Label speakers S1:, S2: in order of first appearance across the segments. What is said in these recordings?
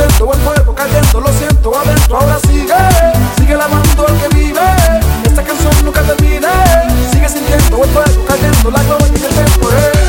S1: intento, el fuego cayendo, lo siento adentro. Ahora sigue lavando el que vive. Esta canción nunca termine. Sigue sintiendo el fuego cayendo, la gloria y el tempo.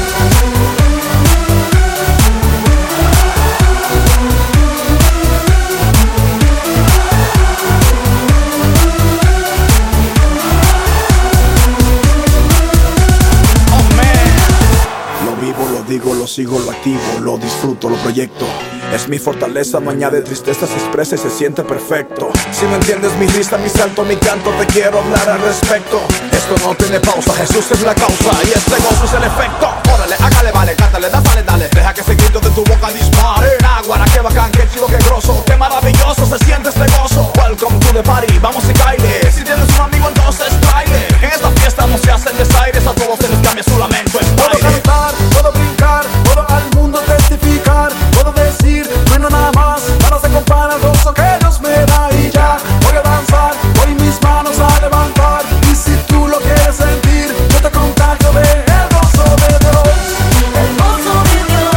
S2: Lo digo, lo sigo, lo activo, lo disfruto, lo proyecto. Es mi fortaleza, no añade tristeza, se expresa y se siente perfecto. Si me entiendes mi risa, mi salto, mi canto, te quiero hablar al respecto. Esto no tiene pausa, Jesús es la causa y este gozo es el efecto. Órale, hágale, vale, cántale, dale, dale. Deja que ese grito de tu boca dispare. Naguará, qué bacán, qué chivo, qué grosso, qué maravilloso se siente este gozo. Welcome to the party, vamos y caile. Si tienes un amigo entonces tráele. En esta fiesta no se hacen desaires, a todos se les cambia su lamento en
S1: Puedo
S2: baile.
S1: cantar, puedo brincar, puedo al mundo testificar. Puedo decir, no hay nada más, nada se compara al gozo que Dios me da. Y ya, voy a danzar, voy mis manos a levantar. Y si tú lo quieres sentir, yo te contagio de el gozo de Dios.
S3: El gozo de Dios.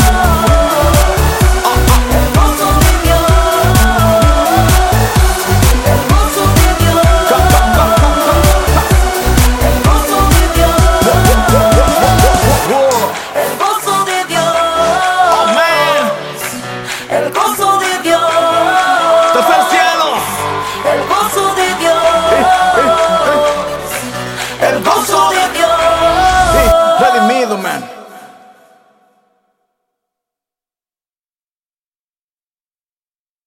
S3: El gozo de Dios. El gozo de Dios. El gozo de Dios. El gozo de Dios.
S2: Oh man,
S3: El gozo de Dios.
S2: desde el cielo.
S3: El gozo de Dios. El gozo de Dios.
S2: Redimido, man.